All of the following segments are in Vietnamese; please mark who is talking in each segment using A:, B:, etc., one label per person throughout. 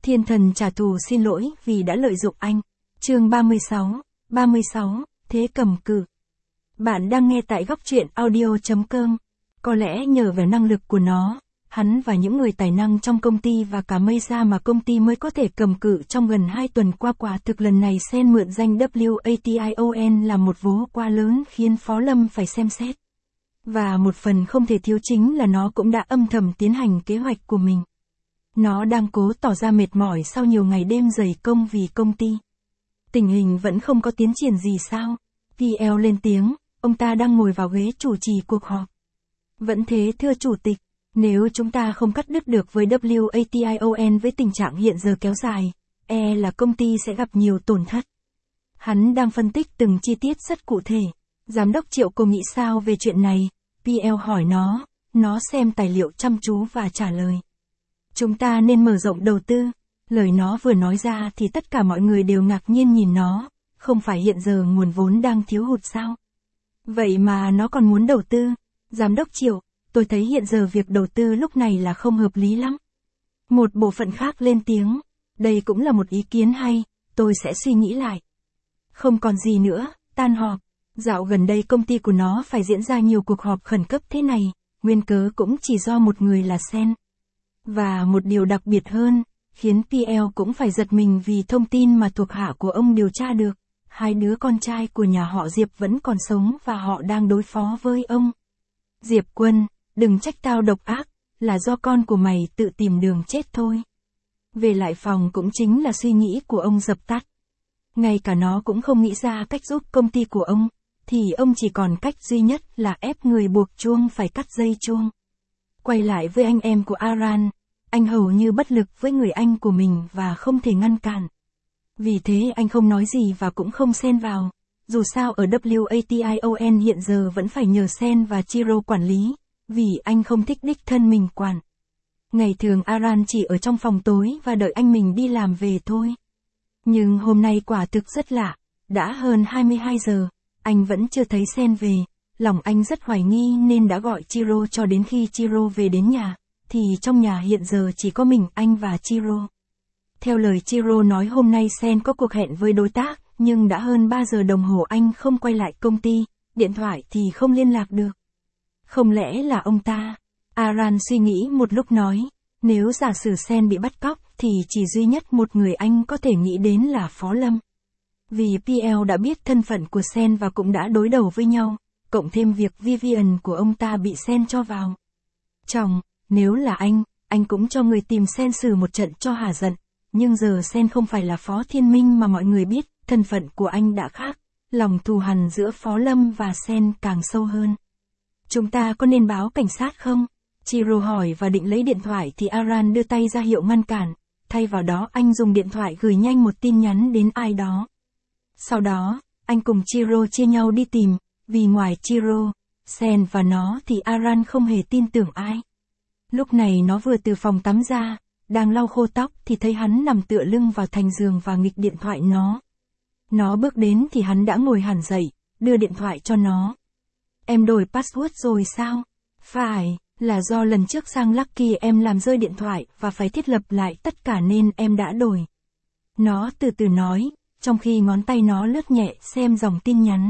A: Thiên thần trả thù xin lỗi vì đã lợi dụng anh. Chương 36, Thế cầm cự. Bạn đang nghe tại góc truyện audio.com. Có lẽ nhờ vào năng lực của nó, hắn và những người tài năng trong công ty và cả Mesa mà công ty mới có thể cầm cự trong gần 2 tuần qua. Quả thực lần này Sen mượn danh WATION là một vố quá lớn khiến Phó Lâm phải xem xét. Và một phần không thể thiếu chính là nó cũng đã âm thầm tiến hành kế hoạch của mình. Nó đang cố tỏ ra mệt mỏi sau nhiều ngày đêm dày công vì công ty. Tình hình vẫn không có tiến triển gì sao? PL lên tiếng, ông ta đang ngồi vào ghế chủ trì cuộc họp. Vẫn thế thưa chủ tịch, nếu chúng ta không cắt đứt được với WATION với tình trạng hiện giờ kéo dài, là công ty sẽ gặp nhiều tổn thất. Hắn đang phân tích từng chi tiết rất cụ thể. Giám đốc Triệu cô nghĩ sao về chuyện này? PL hỏi nó xem tài liệu chăm chú và trả lời. Chúng ta nên mở rộng đầu tư. Lời nó vừa nói ra thì tất cả mọi người đều ngạc nhiên nhìn nó, không phải hiện giờ nguồn vốn đang thiếu hụt sao? Vậy mà nó còn muốn đầu tư. Giám đốc Triệu, tôi thấy hiện giờ việc đầu tư lúc này là không hợp lý lắm. Một bộ phận khác lên tiếng, đây cũng là một ý kiến hay, tôi sẽ suy nghĩ lại. Không còn gì nữa, tan họp. Dạo gần đây công ty của nó phải diễn ra nhiều cuộc họp khẩn cấp thế này, nguyên cớ cũng chỉ do một người là Sen. Và một điều đặc biệt hơn, khiến PL cũng phải giật mình vì thông tin mà thuộc hạ của ông điều tra được. 2 đứa con trai của nhà họ Diệp vẫn còn sống và họ đang đối phó với ông. Diệp Quân, đừng trách tao độc ác, là do con của mày tự tìm đường chết thôi. Về lại phòng cũng chính là suy nghĩ của ông dập tắt. Ngay cả nó cũng không nghĩ ra cách giúp công ty của ông, thì ông chỉ còn cách duy nhất là ép người buộc chuông phải cắt dây chuông. Quay lại với anh em của Aran, anh hầu như bất lực với người anh của mình và không thể ngăn cản. Vì thế anh không nói gì và cũng không xen vào. Dù sao ở WATION hiện giờ vẫn phải nhờ Sen và Chiro quản lý, vì anh không thích đích thân mình quản. Ngày thường Aran chỉ ở trong phòng tối và đợi anh mình đi làm về thôi. Nhưng hôm nay quả thực rất lạ, đã hơn 22 giờ, anh vẫn chưa thấy Sen về. Lòng anh rất hoài nghi nên đã gọi Chiro cho đến khi Chiro về đến nhà, thì trong nhà hiện giờ chỉ có mình anh và Chiro. Theo lời Chiro nói hôm nay Sen có cuộc hẹn với đối tác, nhưng đã hơn 3 giờ đồng hồ anh không quay lại công ty, điện thoại thì không liên lạc được. Không lẽ là ông ta? Aran suy nghĩ một lúc nói, nếu giả sử Sen bị bắt cóc thì chỉ duy nhất một người anh có thể nghĩ đến là Phó Lâm. Vì PL đã biết thân phận của Sen và cũng đã đối đầu với nhau, cộng thêm việc Vivian của ông ta bị Sen cho vào. Chồng, nếu là anh cũng cho người tìm Sen xử một trận cho hả giận, nhưng giờ Sen không phải là Phó Thiên Minh mà mọi người biết, thân phận của anh đã khác, lòng thù hằn giữa Phó Lâm và Sen càng sâu hơn. Chúng ta có nên báo cảnh sát không? Chiro hỏi và định lấy điện thoại thì Aran đưa tay ra hiệu ngăn cản, thay vào đó anh dùng điện thoại gửi nhanh một tin nhắn đến ai đó. Sau đó, anh cùng Chiro chia nhau đi tìm, vì ngoài Chiro, Sen và nó thì Aran không hề tin tưởng ai. Lúc này nó vừa từ phòng tắm ra, đang lau khô tóc thì thấy hắn nằm tựa lưng vào thành giường và nghịch điện thoại nó. Nó bước đến thì hắn đã ngồi hẳn dậy, đưa điện thoại cho nó. Em đổi password rồi sao? Phải, là do lần trước sang Lucky em làm rơi điện thoại và phải thiết lập lại tất cả nên em đã đổi. Nó từ từ nói, trong khi ngón tay nó lướt nhẹ xem dòng tin nhắn.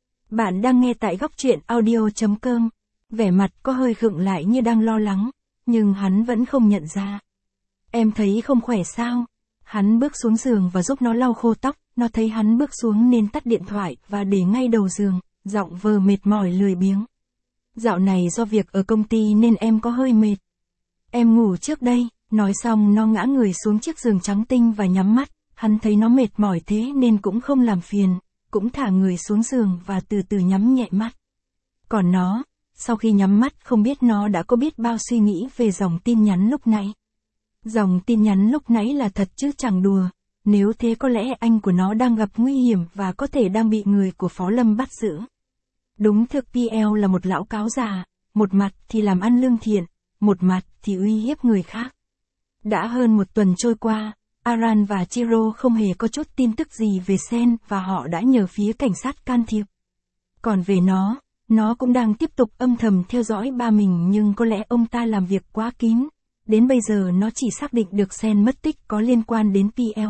A: Bạn đang nghe tại góc truyện audio.com. Vẻ mặt có hơi khựng lại như đang lo lắng, nhưng hắn vẫn không nhận ra. Em thấy không khỏe sao? Hắn bước xuống giường và giúp nó lau khô tóc, nó thấy hắn bước xuống nên tắt điện thoại và để ngay đầu giường, giọng vờ mệt mỏi lười biếng. Dạo này do việc ở công ty nên em có hơi mệt. Em ngủ trước đây, nói xong nó ngã người xuống chiếc giường trắng tinh và nhắm mắt, hắn thấy nó mệt mỏi thế nên cũng không làm phiền, cũng thả người xuống giường và từ từ nhắm nhẹ mắt. Còn nó, sau khi nhắm mắt không biết nó đã có biết bao suy nghĩ về dòng tin nhắn lúc nãy. Dòng tin nhắn lúc nãy là thật chứ chẳng đùa, nếu thế có lẽ anh của nó đang gặp nguy hiểm và có thể đang bị người của Phó Lâm bắt giữ. Đúng thực PL là một lão cáo già, một mặt thì làm ăn lương thiện, một mặt thì uy hiếp người khác. Đã hơn 1 tuần trôi qua, Aran và Chiro không hề có chút tin tức gì về Sen và họ đã nhờ phía cảnh sát can thiệp. Còn về nó cũng đang tiếp tục âm thầm theo dõi ba mình nhưng có lẽ ông ta làm việc quá kín, đến bây giờ nó chỉ xác định được Sen mất tích có liên quan đến PL.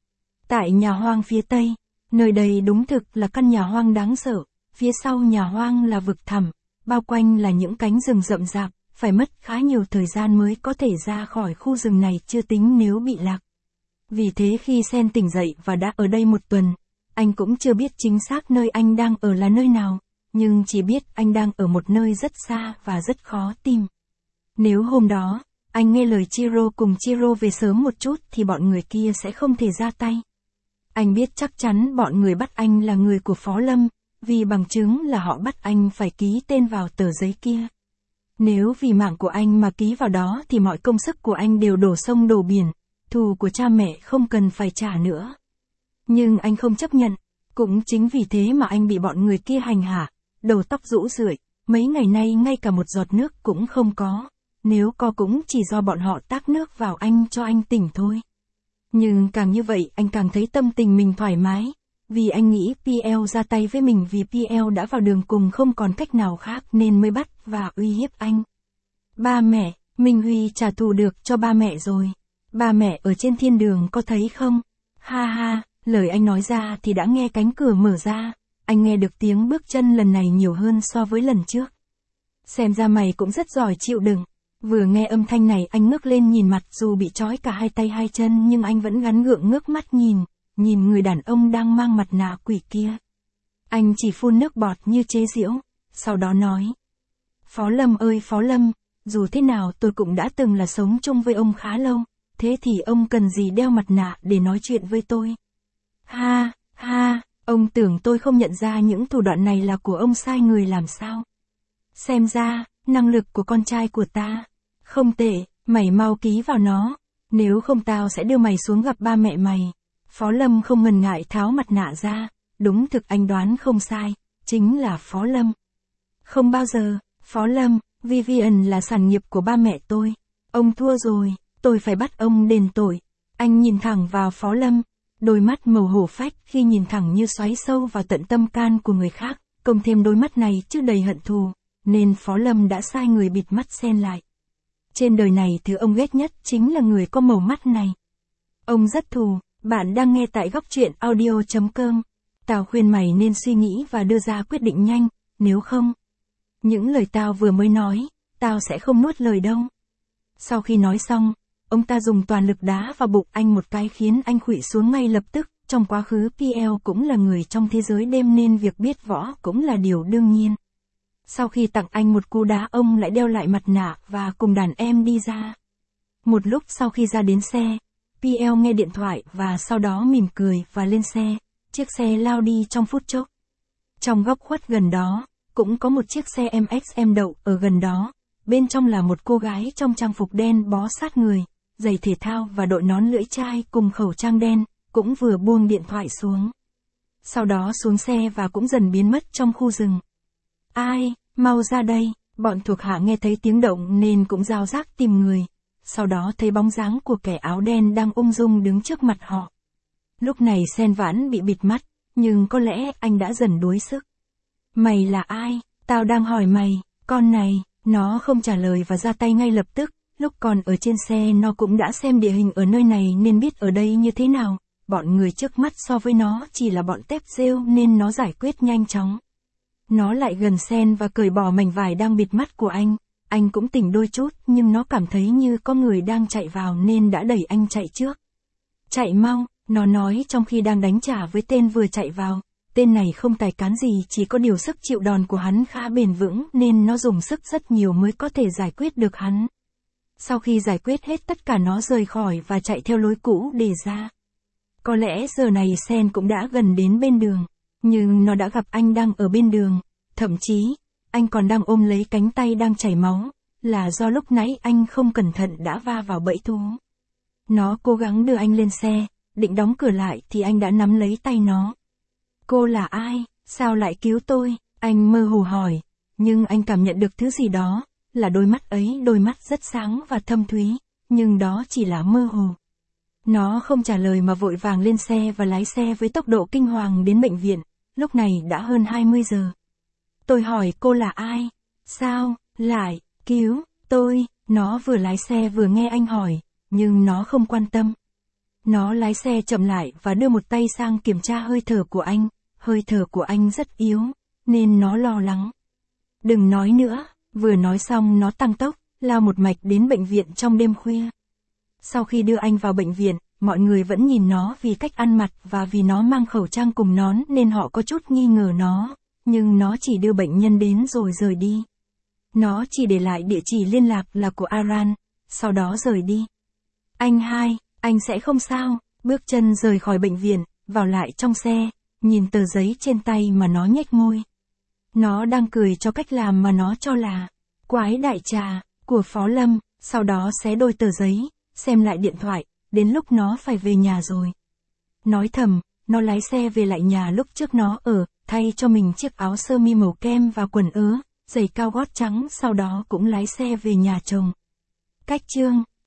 A: Tại nhà hoang phía Tây, nơi đây đúng thực là căn nhà hoang đáng sợ, phía sau nhà hoang là vực thẳm, bao quanh là những cánh rừng rậm rạp, phải mất khá nhiều thời gian mới có thể ra khỏi khu rừng này chưa tính nếu bị lạc. Vì thế khi Sen tỉnh dậy và đã ở đây một tuần, anh cũng chưa biết chính xác nơi anh đang ở là nơi nào, nhưng chỉ biết anh đang ở một nơi rất xa và rất khó tìm. Nếu hôm đó, anh nghe lời Chiro cùng Chiro về sớm một chút thì bọn người kia sẽ không thể ra tay. Anh biết chắc chắn bọn người bắt anh là người của Phó Lâm, vì bằng chứng là họ bắt anh phải ký tên vào tờ giấy kia. Nếu vì mạng của anh mà ký vào đó thì mọi công sức của anh đều đổ sông đổ biển, thù của cha mẹ không cần phải trả nữa. Nhưng anh không chấp nhận, cũng chính vì thế mà anh bị bọn người kia hành hạ, đầu tóc rũ rượi, mấy ngày nay ngay cả một giọt nước cũng không có, nếu có cũng chỉ do bọn họ tát nước vào anh cho anh tỉnh thôi. Nhưng càng như vậy anh càng thấy tâm tình mình thoải mái, vì anh nghĩ PL ra tay với mình vì PL đã vào đường cùng không còn cách nào khác nên mới bắt và uy hiếp anh. Ba mẹ, Minh Huy trả thù được cho ba mẹ rồi. Ba mẹ ở trên thiên đường có thấy không? Ha ha, lời anh nói ra thì đã nghe cánh cửa mở ra, anh nghe được tiếng bước chân lần này nhiều hơn so với lần trước. Xem ra mày cũng rất giỏi chịu đựng. Vừa nghe âm thanh này anh ngước lên nhìn mặt dù bị trói cả hai tay hai chân nhưng anh vẫn gắng gượng ngước mắt nhìn người đàn ông đang mang mặt nạ quỷ kia. Anh chỉ phun nước bọt như chế giễu, sau đó nói. Phó Lâm ơi Phó Lâm, dù thế nào tôi cũng đã từng là sống chung với ông khá lâu, thế thì ông cần gì đeo mặt nạ để nói chuyện với tôi? Ha, ha, ông tưởng tôi không nhận ra những thủ đoạn này là của ông sai người làm sao? Xem ra, năng lực của con trai của ta không tệ, mày mau ký vào nó, nếu không tao sẽ đưa mày xuống gặp ba mẹ mày. Phó Lâm không ngần ngại tháo mặt nạ ra, đúng thực anh đoán không sai, chính là Phó Lâm. Không bao giờ, Phó Lâm, Vivian là sản nghiệp của ba mẹ tôi, ông thua rồi, tôi phải bắt ông đền tội. Anh nhìn thẳng vào Phó Lâm, đôi mắt màu hổ phách khi nhìn thẳng như xoáy sâu vào tận tâm can của người khác, cộng thêm đôi mắt này chứa đầy hận thù, nên Phó Lâm đã sai người bịt mắt Sen lại. Trên đời này thứ ông ghét nhất chính là người có màu mắt này. Ông rất thù. Bạn đang nghe tại góc truyện audio.com. Tao khuyên mày nên suy nghĩ và đưa ra quyết định nhanh, nếu không, những lời tao vừa mới nói, tao sẽ không nuốt lời đâu. Sau khi nói xong, ông ta dùng toàn lực đá vào bụng anh một cái khiến anh khuỵu xuống ngay lập tức. Trong quá khứ PL cũng là người trong thế giới đêm nên việc biết võ cũng là điều đương nhiên. Sau khi tặng anh một cú đá ông lại đeo lại mặt nạ và cùng đàn em đi ra. Một lúc sau khi ra đến xe, PL nghe điện thoại và sau đó mỉm cười và lên xe, chiếc xe lao đi trong phút chốc. Trong góc khuất gần đó, cũng có một chiếc xe MXM đậu ở gần đó, bên trong là một cô gái trong trang phục đen bó sát người, giày thể thao và đội nón lưỡi chai cùng khẩu trang đen, cũng vừa buông điện thoại xuống. Sau đó xuống xe và cũng dần biến mất trong khu rừng. Ai, mau ra đây, bọn thuộc hạ nghe thấy tiếng động nên cũng rao rác tìm người. Sau đó thấy bóng dáng của kẻ áo đen đang ung dung đứng trước mặt họ. Lúc này Sen Vãn bị bịt mắt, nhưng có lẽ anh đã dần đuối sức. Mày là ai? Tao đang hỏi mày, con này, nó không trả lời và ra tay ngay lập tức. Lúc còn ở trên xe nó cũng đã xem địa hình ở nơi này nên biết ở đây như thế nào. Bọn người trước mắt so với nó chỉ là bọn tép rêu nên nó giải quyết nhanh chóng. Nó lại gần Sen và cởi bỏ mảnh vải đang bịt mắt của anh. Anh cũng tỉnh đôi chút nhưng nó cảm thấy như có người đang chạy vào nên đã đẩy anh chạy trước. Chạy mau, nó nói trong khi đang đánh trả với tên vừa chạy vào. Tên này không tài cán gì, chỉ có điều sức chịu đòn của hắn khá bền vững nên nó dùng sức rất nhiều mới có thể giải quyết được hắn. Sau khi giải quyết hết tất cả nó rời khỏi và chạy theo lối cũ để ra. Có lẽ giờ này Sen cũng đã gần đến bên đường, nhưng nó đã gặp anh đang ở bên đường, thậm chí, anh còn đang ôm lấy cánh tay đang chảy máu, là do lúc nãy anh không cẩn thận đã va vào bẫy thú. Nó cố gắng đưa anh lên xe, định đóng cửa lại thì anh đã nắm lấy tay nó. Cô là ai? Sao lại cứu tôi? Anh mơ hồ hỏi, nhưng anh cảm nhận được thứ gì đó, là đôi mắt ấy, đôi mắt rất sáng và thâm thúy, nhưng đó chỉ là mơ hồ. Nó không trả lời mà vội vàng lên xe và lái xe với tốc độ kinh hoàng đến bệnh viện, lúc này đã hơn 20 giờ. Tôi hỏi cô là ai? Sao, lại, cứu, tôi, Nó vừa lái xe vừa nghe anh hỏi, nhưng nó không quan tâm. Nó lái xe chậm lại và đưa một tay sang kiểm tra hơi thở của anh. Hơi thở của anh rất yếu, nên nó lo lắng. Đừng nói nữa, vừa nói xong nó tăng tốc, lao một mạch đến bệnh viện trong đêm khuya. Sau khi đưa anh vào bệnh viện, mọi người vẫn nhìn nó vì cách ăn mặc và vì nó mang khẩu trang cùng nón nên họ có chút nghi ngờ nó, nhưng nó chỉ đưa bệnh nhân đến rồi rời đi. Nó chỉ để lại địa chỉ liên lạc là của Aran, sau đó rời đi. Anh hai, anh sẽ không sao, bước chân rời khỏi bệnh viện, vào lại trong xe, nhìn tờ giấy trên tay mà nó nhếch môi. Nó đang cười cho cách làm mà nó cho là quái đại trà của Phó Lâm, sau đó xé đôi tờ giấy, xem lại điện thoại, đến lúc nó phải về nhà rồi. Nói thầm, nó lái xe về lại nhà lúc trước nó ở, thay cho mình chiếc áo sơ mi màu kem và quần ớ, giày cao gót trắng, sau đó cũng lái xe về nhà chồng. Cách chương